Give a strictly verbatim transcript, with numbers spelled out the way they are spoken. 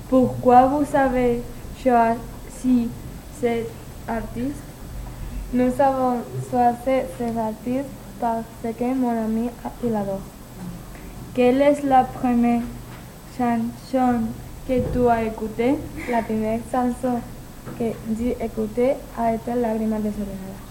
Pourquoi vous avez choisi cet artiste? Nous avons choisi cet artiste parce que mon ami il adore. Quelle est la première chanson que tu as écoutée? La première chanson que j'ai écoutée a été Lágrimas de Soledad.